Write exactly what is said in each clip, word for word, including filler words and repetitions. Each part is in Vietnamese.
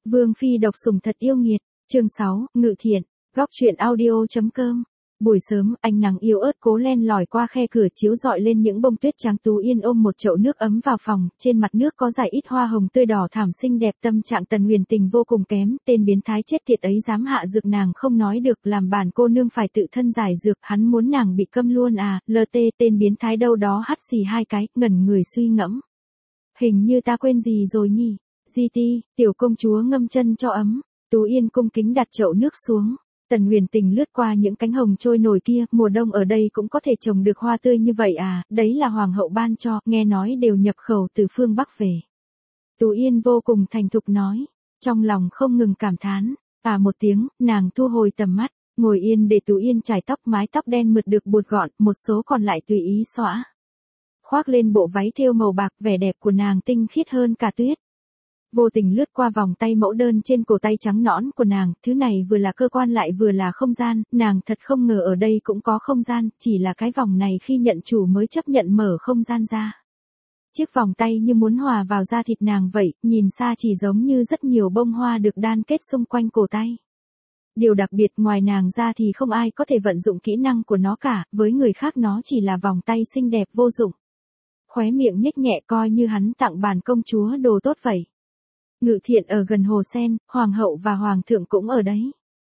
Vương phi độc sủng thật yêu nghiệt, chương sáu, Ngự Thiện, góc truyện audio.com. Buổi sớm, ánh nắng yếu ớt cố len lỏi qua khe cửa chiếu rọi lên những bông tuyết trắng. Tú Yên ôm một chậu nước ấm vào phòng, trên mặt nước có dải ít hoa hồng tươi đỏ thảm xinh đẹp. Tâm trạng Tần Huyền Tình vô cùng kém, tên biến thái chết tiệt ấy dám hạ dược nàng không nói được, làm bản cô nương phải tự thân giải dược, hắn muốn nàng bị câm luôn à. Lờ tê tên biến thái đâu đó hắt xì hai cái, ngẩn người suy ngẫm. Hình như ta quên gì rồi nhỉ? Di ti, tiểu công chúa ngâm chân cho ấm. Tú Yên cung kính đặt chậu nước xuống. Tần Huyền Tình lướt qua những cánh hồng trôi nổi kia, mùa đông ở đây cũng có thể trồng được hoa tươi như vậy à, đấy là hoàng hậu ban cho, nghe nói đều nhập khẩu từ phương Bắc về. Tú Yên vô cùng thành thục nói, trong lòng không ngừng cảm thán, à một tiếng, nàng thu hồi tầm mắt, ngồi yên để Tú Yên chải tóc, mái tóc đen mượt được buộc gọn, một số còn lại tùy ý xõa. Khoác lên bộ váy thêu màu bạc, vẻ đẹp của nàng tinh khiết hơn cả tuyết. Vô tình lướt qua vòng tay mẫu đơn trên cổ tay trắng nõn của nàng, thứ này vừa là cơ quan lại vừa là không gian, nàng thật không ngờ ở đây cũng có không gian, chỉ là cái vòng này khi nhận chủ mới chấp nhận mở không gian ra. Chiếc vòng tay như muốn hòa vào da thịt nàng vậy, nhìn xa chỉ giống như rất nhiều bông hoa được đan kết xung quanh cổ tay. Điều đặc biệt ngoài nàng ra thì không ai có thể vận dụng kỹ năng của nó cả, với người khác nó chỉ là vòng tay xinh đẹp vô dụng. Khóe miệng nhếch nhẹ coi như hắn tặng bản công chúa đồ tốt vậy. Ngự Thiện ở gần hồ sen, hoàng hậu và hoàng thượng cũng ở đấy.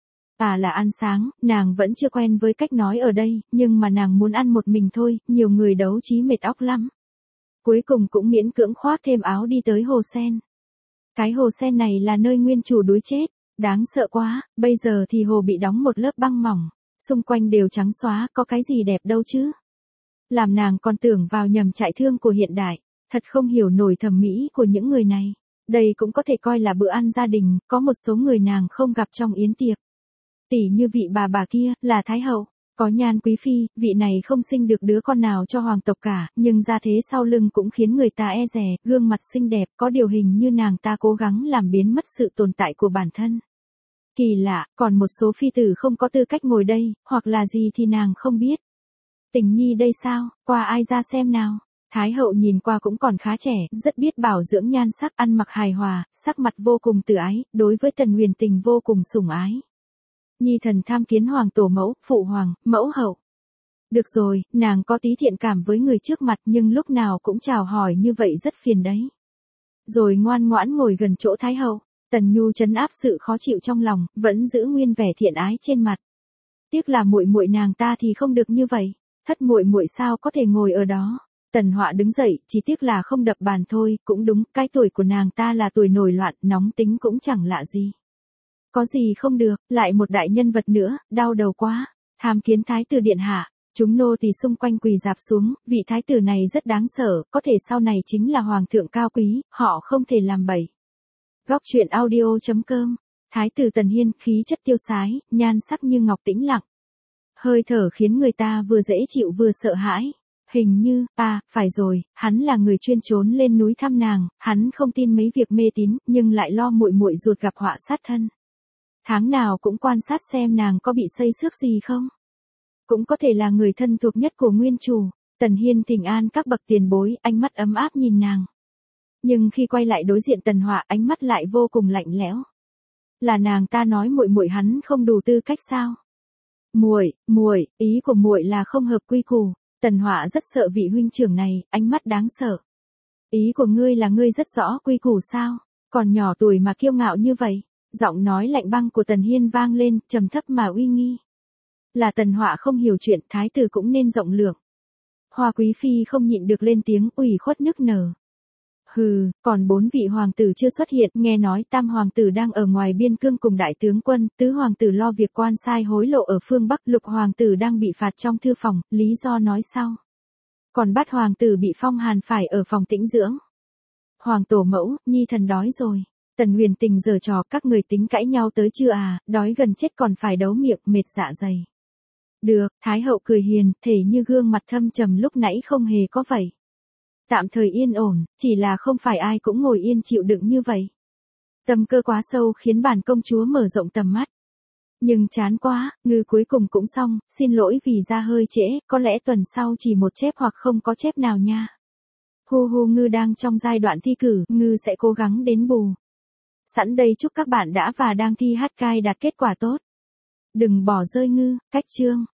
À là ăn sáng, nàng vẫn chưa quen với cách nói ở đây, nhưng mà nàng muốn ăn một mình thôi, nhiều người đấu trí mệt óc lắm. Cuối cùng cũng miễn cưỡng khoác thêm áo đi tới hồ sen. Cái hồ sen này là nơi nguyên chủ đuối chết, đáng sợ quá, bây giờ thì hồ bị đóng một lớp băng mỏng, xung quanh đều trắng xóa, có cái gì đẹp đâu chứ. Làm nàng còn tưởng vào nhầm trại thương của hiện đại, thật không hiểu nổi thẩm mỹ của những người này. Đây cũng có thể coi là bữa ăn gia đình, có một số người nàng không gặp trong yến tiệc. Tỷ như vị bà bà kia, là Thái Hậu, có nhan quý phi, vị này không sinh được đứa con nào cho hoàng tộc cả, nhưng gia thế sau lưng cũng khiến người ta e dè, gương mặt xinh đẹp, có điều hình như nàng ta cố gắng làm biến mất sự tồn tại của bản thân. Kỳ lạ, còn một số phi tử không có tư cách ngồi đây, hoặc là gì thì nàng không biết. Tình nhi đây sao, qua ai ra xem nào. Thái hậu nhìn qua cũng còn khá trẻ, rất biết bảo dưỡng nhan sắc, ăn mặc hài hòa, sắc mặt vô cùng từ ái, đối với Tần Huyền Tình vô cùng sủng ái. Nhi thần tham kiến hoàng tổ mẫu, phụ hoàng, mẫu hậu. Được rồi, nàng có tí thiện cảm với người trước mặt nhưng lúc nào cũng chào hỏi như vậy rất phiền đấy. Rồi ngoan ngoãn ngồi gần chỗ Thái hậu, Tần Nhu trấn áp sự khó chịu trong lòng, vẫn giữ nguyên vẻ thiện ái trên mặt. Tiếc là muội muội nàng ta thì không được như vậy, thất muội muội sao có thể ngồi ở đó. Tần Họa đứng dậy, chỉ tiếc là không đập bàn thôi, cũng đúng, cái tuổi của nàng ta là tuổi nổi loạn, nóng tính cũng chẳng lạ gì. Có gì không được, lại một đại nhân vật nữa, đau đầu quá, tham kiến thái tử điện hạ, chúng nô tỳ xung quanh quỳ dạp xuống, vị thái tử này rất đáng sợ, có thể sau này chính là hoàng thượng cao quý, họ không thể làm bậy. Góc truyện audio.com, thái tử Tần Hiên, khí chất tiêu sái, nhan sắc như ngọc tĩnh lặng. Hơi thở khiến người ta vừa dễ chịu vừa sợ hãi. Hình như, à, phải rồi, hắn là người chuyên trốn lên núi thăm nàng, hắn không tin mấy việc mê tín, nhưng lại lo muội muội ruột gặp họa sát thân. Tháng nào cũng quan sát xem nàng có bị xây xước gì không. Cũng có thể là người thân thuộc nhất của nguyên chủ. Tần Hiên thỉnh an các bậc tiền bối, ánh mắt ấm áp nhìn nàng. Nhưng khi quay lại đối diện Tần Họa, ánh mắt lại vô cùng lạnh lẽo. Là nàng ta nói muội muội hắn không đủ tư cách sao? Muội, muội, ý của muội là không hợp quy củ. Tần Họa rất sợ vị huynh trưởng này, ánh mắt đáng sợ. Ý của ngươi là ngươi rất rõ quy củ sao, còn nhỏ tuổi mà kiêu ngạo như vậy. Giọng nói lạnh băng của Tần Hiên vang lên, trầm thấp mà uy nghi. Là Tần Họa không hiểu chuyện, thái tử cũng nên rộng lượng. Hoa quý phi không nhịn được lên tiếng, ủy khuất nức nở. Hừ, còn bốn vị hoàng tử chưa xuất hiện, nghe nói tam hoàng tử đang ở ngoài biên cương cùng đại tướng quân, tứ hoàng tử lo việc quan sai hối lộ ở phương Bắc, lục hoàng tử đang bị phạt trong thư phòng, lý do nói sau. Còn bát hoàng tử bị phong hàn phải ở phòng tĩnh dưỡng. Hoàng tổ mẫu, nhi thần đói rồi. Tần Huyền Tình giở trò, các người tính cãi nhau tới chưa à, đói gần chết còn phải đấu miệng, mệt dạ dày. Được, Thái hậu cười hiền, thể như gương mặt thâm trầm lúc nãy không hề có vậy. Tạm thời yên ổn, chỉ là không phải ai cũng ngồi yên chịu đựng như vậy. Tâm cơ quá sâu khiến bản công chúa mở rộng tầm mắt. Nhưng chán quá, ngư cuối cùng cũng xong, xin lỗi vì ra hơi trễ, có lẽ tuần sau chỉ một chép hoặc không có chép nào nha. Hu hu ngư đang trong giai đoạn thi cử, ngư sẽ cố gắng đến bù. Sẵn đây chúc các bạn đã và đang thi hát cai đạt kết quả tốt. Đừng bỏ rơi ngư, cách chương.